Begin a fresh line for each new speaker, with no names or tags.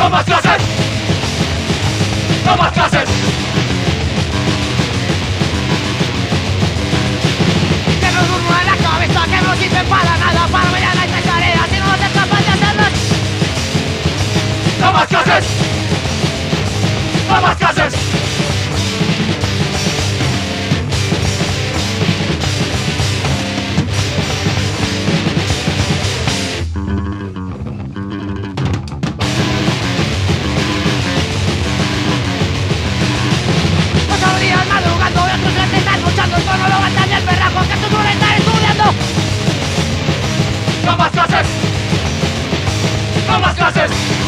¡No más clases! ¡No más clases!
Que nos durma en la cabeza, que no sirve para nada. Para mañana hay 3 tareas y no eres capaz de hacerlas.
¡No más clases! ¡No más clases!
Madrugando, otros les están luchando, esto no lo va a el perrajo, que estos suelen estar estudiando.
¡No más clases! ¡No más clases!